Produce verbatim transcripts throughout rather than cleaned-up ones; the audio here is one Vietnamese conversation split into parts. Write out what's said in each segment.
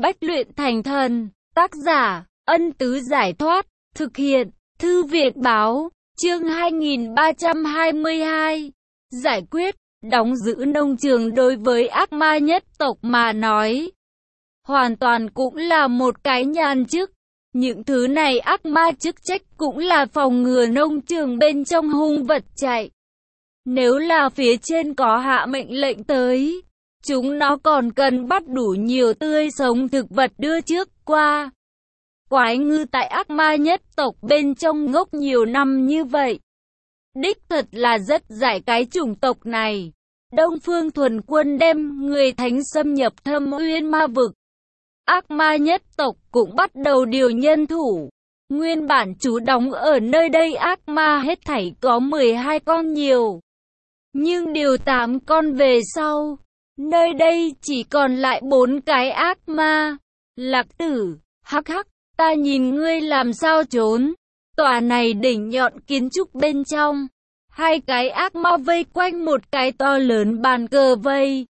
Bách luyện thành thần. Tác giả, Ân Tứ Giải Thoát. Thực hiện, Thư viện Báo. Chương hai nghìn ba trăm hai mươi hai. Giải quyết, đóng giữ nông trường đối với ác ma nhất tộc mà nói. Hoàn toàn cũng là một cái nhàn chức. Những thứ này ác ma chức trách cũng là phòng ngừa nông trường bên trong hung vật chạy. Nếu là phía trên có hạ mệnh lệnh tới, chúng nó còn cần bắt đủ nhiều tươi sống thực vật đưa trước qua. Quái ngư tại ác ma nhất tộc bên trong ngốc nhiều năm như vậy. Đích thật là rất giải cái chủng tộc này. Đông Phương Thuần Quân đem người thánh xâm nhập Thâm Uyên ma vực. Ác ma nhất tộc cũng bắt đầu điều nhân thủ. Nguyên bản trú đóng ở nơi đây ác ma hết thảy có mười hai con nhiều. Nhưng điều tám con về sau, nơi đây chỉ còn lại bốn cái ác ma. Lạc Tử, hắc hắc, ta nhìn ngươi làm sao trốn. Tòa này đỉnh nhọn kiến trúc bên trong, hai cái ác ma vây quanh một cái to lớn bàn cờ vây.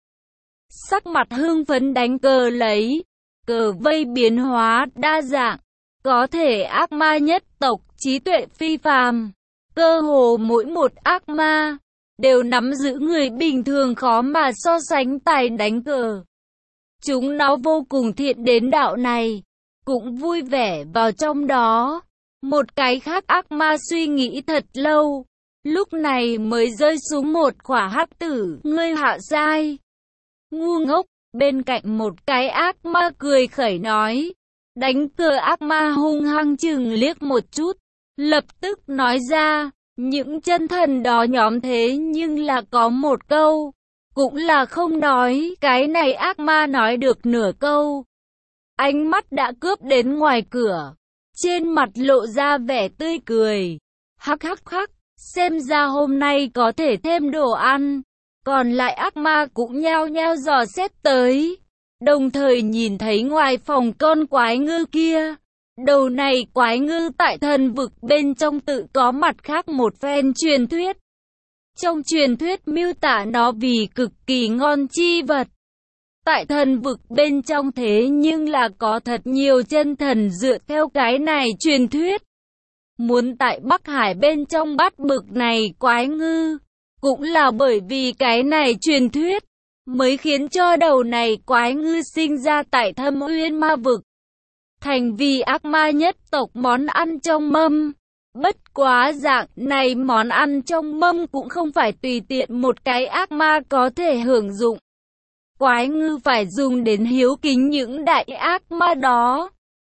Sắc mặt hưng phấn đánh cờ lấy. Cờ vây biến hóa đa dạng, có thể ác ma nhất tộc trí tuệ phi phàm. Cơ hồ mỗi một ác ma đều nắm giữ người bình thường khó mà so sánh tài đánh cờ. Chúng nó vô cùng thiện đến đạo này, cũng vui vẻ vào trong đó. Một cái khác ác ma suy nghĩ thật lâu, lúc này mới rơi xuống một quả hắc tử. Ngươi hạ giai, ngu ngốc. Bên cạnh một cái ác ma cười khẩy nói. Đánh cờ ác ma hung hăng chừng liếc một chút, lập tức nói ra, những chân thần đó nhóm thế nhưng là có một câu, cũng là không nói. Cái này ác ma nói được nửa câu, ánh mắt đã cướp đến ngoài cửa, trên mặt lộ ra vẻ tươi cười. Hắc hắc hắc, xem ra hôm nay có thể thêm đồ ăn. Còn lại ác ma cũng nhao nhao dò xét tới, đồng thời nhìn thấy ngoài phòng con quái ngư kia. Đầu này quái ngư tại thần vực bên trong tự có mặt khác một phen truyền thuyết. Trong truyền thuyết miêu tả nó vì cực kỳ ngon chi vật. Tại thần vực bên trong thế nhưng là có thật nhiều chân thần dựa theo cái này truyền thuyết. Muốn tại Bắc Hải bên trong bắt bực này quái ngư, cũng là bởi vì cái này truyền thuyết, mới khiến cho đầu này quái ngư sinh ra tại Thâm Uyên ma vực. Thành vì ác ma nhất tộc món ăn trong mâm. Bất quá dạng này món ăn trong mâm cũng không phải tùy tiện một cái ác ma có thể hưởng dụng. Quái ngư phải dùng đến hiếu kính những đại ác ma đó.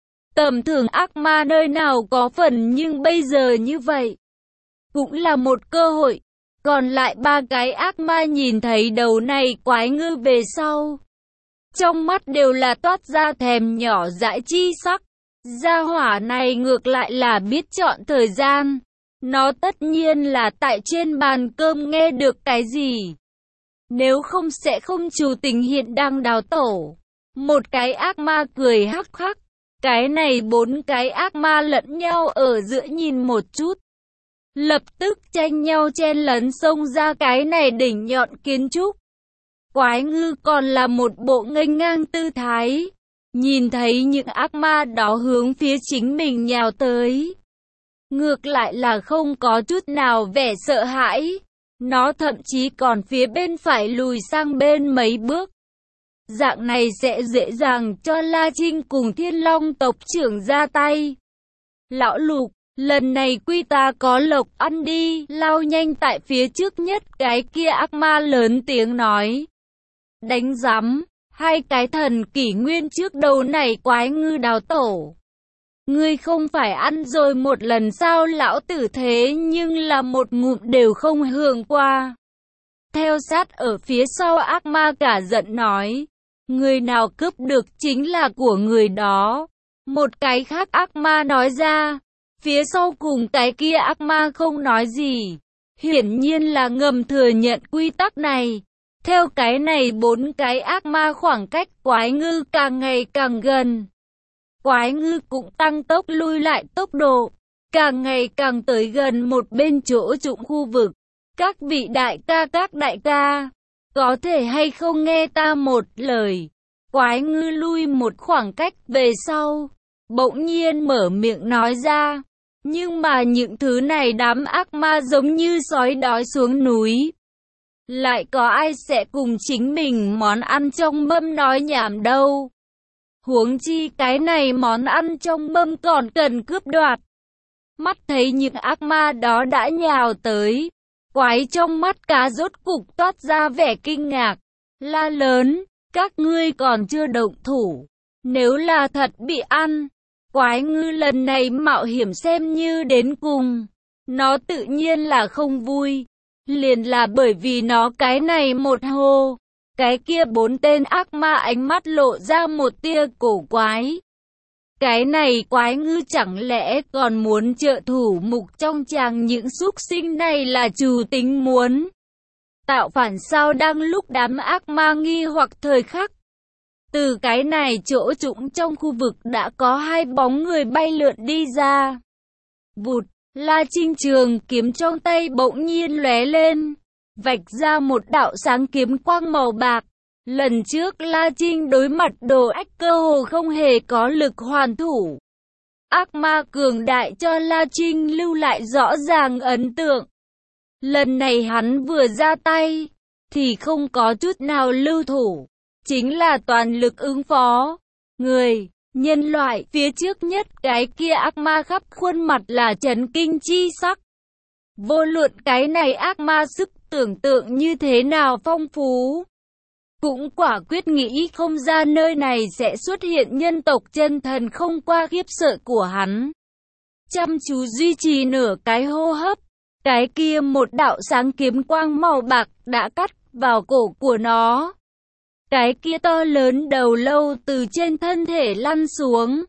Tầm thường ác ma nơi nào có phần, nhưng bây giờ như vậy cũng là một cơ hội. Còn lại ba cái ác ma nhìn thấy đầu này quái ngư về sau, trong mắt đều là toát ra thèm nhỏ dãi chi sắc. Gia hỏa này ngược lại là biết chọn thời gian. Nó tất nhiên là tại trên bàn cơm nghe được cái gì. Nếu không sẽ không chủ tình hiện đang đào tổ. Một cái ác ma cười hắc hắc. Cái này bốn cái ác ma lẫn nhau ở giữa nhìn một chút, lập tức tranh nhau chen lấn xông ra cái này đỉnh nhọn kiến trúc. Quái ngư còn là một bộ nghênh ngang tư thái. Nhìn thấy những ác ma đó hướng phía chính mình nhào tới, ngược lại là không có chút nào vẻ sợ hãi. Nó thậm chí còn phía bên phải lùi sang bên mấy bước. Dạng này sẽ dễ dàng cho La Trinh cùng Thiên Long tộc trưởng ra tay. Lão Lục, lần này quy ta có lộc ăn đi. Lao nhanh tại phía trước nhất cái kia ác ma lớn tiếng nói. Đánh rắm, hai cái thần kỷ nguyên trước đầu này quái ngư đào tổ. Ngươi không phải ăn rồi một lần sao? Lão tử thế nhưng là một ngụm đều không hưởng qua. Theo sát ở phía sau ác ma cả giận nói. Người nào cướp được chính là của người đó. Một cái khác ác ma nói ra. Phía sau cùng cái kia ác ma không nói gì. Hiển nhiên là ngầm thừa nhận quy tắc này. Theo cái này bốn cái ác ma khoảng cách quái ngư càng ngày càng gần. Quái ngư cũng tăng tốc lui lại tốc độ. Càng ngày càng tới gần một bên chỗ trũng khu vực. Các vị đại ca các đại ca, có thể hay không nghe ta một lời. Quái ngư lui một khoảng cách về sau, bỗng nhiên mở miệng nói ra. Nhưng mà những thứ này đám ác ma giống như sói đói xuống núi. Lại có ai sẽ cùng chính mình món ăn trong mâm nói nhảm đâu. Huống chi cái này món ăn trong mâm còn cần cướp đoạt. Mắt thấy những ác ma đó đã nhào tới. Quái trong mắt cá rốt cục toát ra vẻ kinh ngạc. La lớn, các ngươi còn chưa động thủ. Nếu là thật bị ăn, quái ngư lần này mạo hiểm xem như đến cùng. Nó tự nhiên là không vui. Liền là bởi vì nó cái này một hô. Cái kia bốn tên ác ma ánh mắt lộ ra một tia cổ quái. Cái này quái ngư chẳng lẽ còn muốn trợ thủ mục trong chàng những súc sinh này là chủ tính muốn tạo phản sao đang lúc đám ác ma nghi hoặc thời khắc. Từ cái này chỗ trũng trong khu vực đã có hai bóng người bay lượn đi ra. Vụt, La Trinh trường kiếm trong tay bỗng nhiên lóe lên, vạch ra một đạo sáng kiếm quang màu bạc. Lần trước La Trinh đối mặt đồ ách cơ hồ không hề có lực hoàn thủ. Ác ma cường đại cho La Trinh lưu lại rõ ràng ấn tượng. Lần này hắn vừa ra tay, thì không có chút nào lưu thủ. Chính là toàn lực ứng phó. Người, nhân loại, phía trước nhất cái kia ác ma khắp khuôn mặt là chấn kinh chi sắc. Vô luận cái này ác ma sức tưởng tượng như thế nào phong phú. Cũng quả quyết nghĩ không ra nơi này sẽ xuất hiện nhân tộc chân thần không qua khiếp sợ của hắn. Chăm chú duy trì nửa cái hô hấp, cái kia một đạo sáng kiếm quang màu bạc đã cắt vào cổ của nó. Cái kia to lớn đầu lâu từ trên thân thể lăn xuống.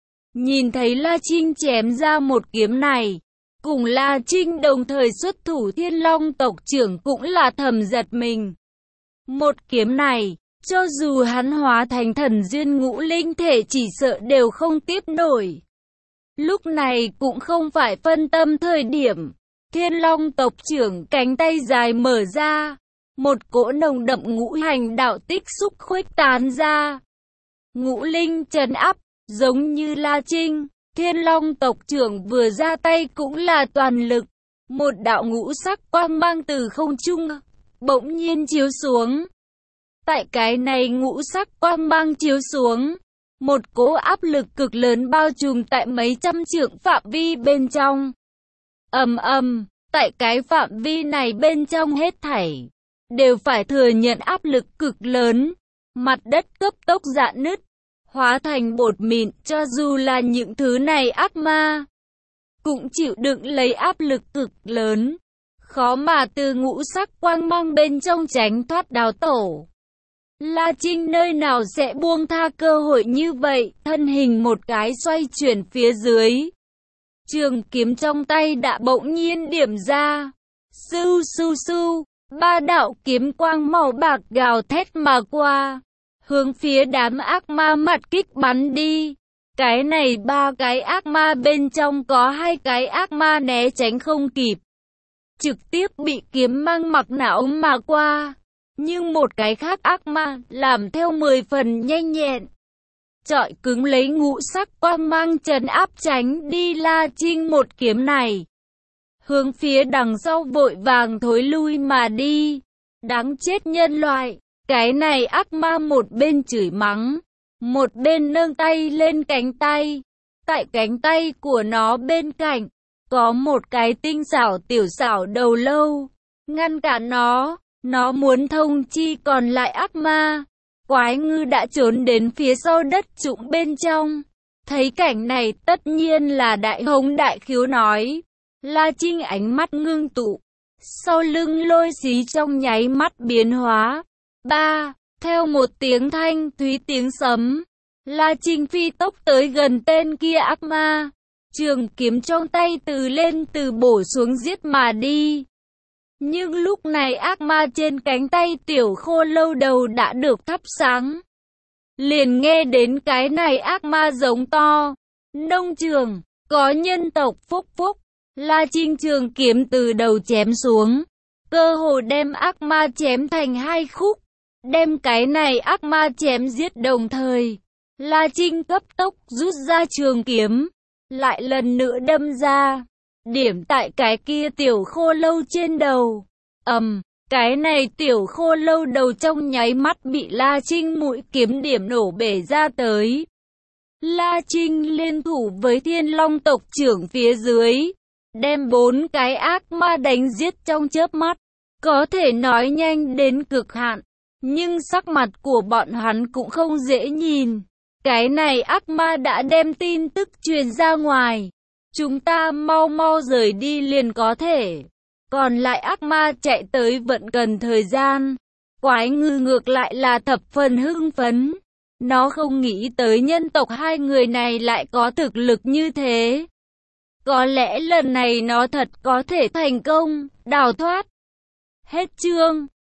Nhìn thấy La Trinh chém ra một kiếm này, cùng La Trinh đồng thời xuất thủ Thiên Long tộc trưởng cũng là thầm giật mình. Một kiếm này, cho dù hắn hóa thành thần duyên ngũ linh thể chỉ sợ đều không tiếp nổi. Lúc này cũng không phải phân tâm thời điểm. Thiên Long tộc trưởng cánh tay dài mở ra. Một cỗ nồng đậm ngũ hành đạo tích xúc khuếch tán ra. Ngũ linh trấn áp, giống như La Trinh. Thiên Long tộc trưởng vừa ra tay cũng là toàn lực. Một đạo ngũ sắc quang mang từ không trung bỗng nhiên chiếu xuống. Tại cái này ngũ sắc quang mang chiếu xuống, một cỗ áp lực cực lớn bao trùm tại mấy trăm trượng phạm vi bên trong. Ầm ầm, tại cái phạm vi này bên trong hết thảy đều phải thừa nhận áp lực cực lớn, mặt đất cấp tốc rạn nứt, hóa thành bột mịn. Cho dù là những thứ này ác ma cũng chịu đựng lấy áp lực cực lớn, khó mà từ ngũ sắc quang mang bên trong tránh thoát đào tổ. La Trinh nơi nào sẽ buông tha cơ hội như vậy, thân hình một cái xoay chuyển phía dưới. Trường kiếm trong tay đã bỗng nhiên điểm ra. Sưu sưu sưu, ba đạo kiếm quang màu bạc gào thét mà qua, hướng phía đám ác ma mặt kích bắn đi. Cái này ba cái ác ma bên trong có hai cái ác ma né tránh không kịp, trực tiếp bị kiếm mang mặc não mà qua. Nhưng một cái khác ác ma làm theo mười phần nhanh nhẹn, chọi cứng lấy ngũ sắc quang mang trấn áp tránh đi La Trinh một kiếm này. Hướng phía đằng sau vội vàng thối lui mà đi. Đáng chết nhân loại, cái này ác ma một bên chửi mắng, một bên nâng tay lên cánh tay. Tại cánh tay của nó bên cạnh, có một cái tinh xảo tiểu xảo đầu lâu, ngăn cản nó. Nó muốn thông chi còn lại ác ma. Quái ngư đã trốn đến phía sau đất trũng bên trong. Thấy cảnh này tất nhiên là đại hống đại khiếu nói. La Trinh ánh mắt ngưng tụ, sau lưng lôi xí trong nháy mắt biến hóa. Ba, theo một tiếng thanh thúy tiếng sấm, La Trinh phi tốc tới gần tên kia ác ma. Trường kiếm trong tay từ lên từ bổ xuống giết mà đi. Nhưng lúc này ác ma trên cánh tay tiểu khô lâu đầu đã được thắp sáng. Liền nghe đến cái này ác ma giống to. Nông trường, có nhân tộc phúc phúc. La Trinh trường kiếm từ đầu chém xuống, cơ hồ đem ác ma chém thành hai khúc. đem cái này ác ma chém giết đồng thời. La Trinh cấp tốc rút ra trường kiếm, lại lần nữa đâm ra, điểm tại cái kia tiểu khô lâu trên đầu. Ầm, um, cái này tiểu khô lâu đầu trong nháy mắt bị La Trinh mũi kiếm điểm nổ bể ra tới. La Trinh liên thủ với Thiên Long tộc trưởng phía dưới, đem bốn cái ác ma đánh giết trong chớp mắt, có thể nói nhanh đến cực hạn, nhưng sắc mặt của bọn hắn cũng không dễ nhìn. Cái này ác ma đã đem tin tức truyền ra ngoài, chúng ta mau mau rời đi liền có thể. Còn lại ác ma chạy tới vẫn cần thời gian. Quái ngư ngược lại là thập phần hưng phấn. Nó không nghĩ tới nhân tộc hai người này lại có thực lực như thế. Có lẽ lần này nó thật có thể thành công, đào thoát. Hết chương.